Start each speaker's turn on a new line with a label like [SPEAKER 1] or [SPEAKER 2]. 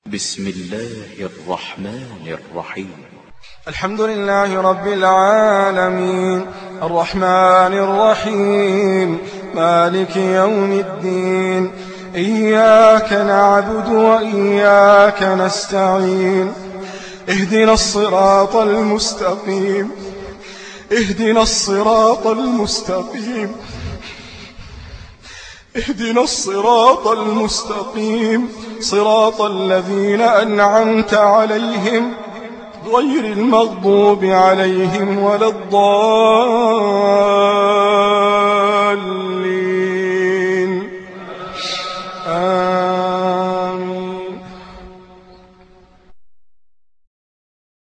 [SPEAKER 1] بسم الله الرحمن الرحيم.
[SPEAKER 2] الحمد لله رب العالمين الرحمن الرحيم مالك يوم الدين. إياك نعبد وإياك نستعين. اهدنا الصراط المستقيم، اهدنا الصراط المستقيم، اهدنا الصراط المستقيم، صراط الذين أنعمت عليهم غير المغضوب عليهم ولا الضالين.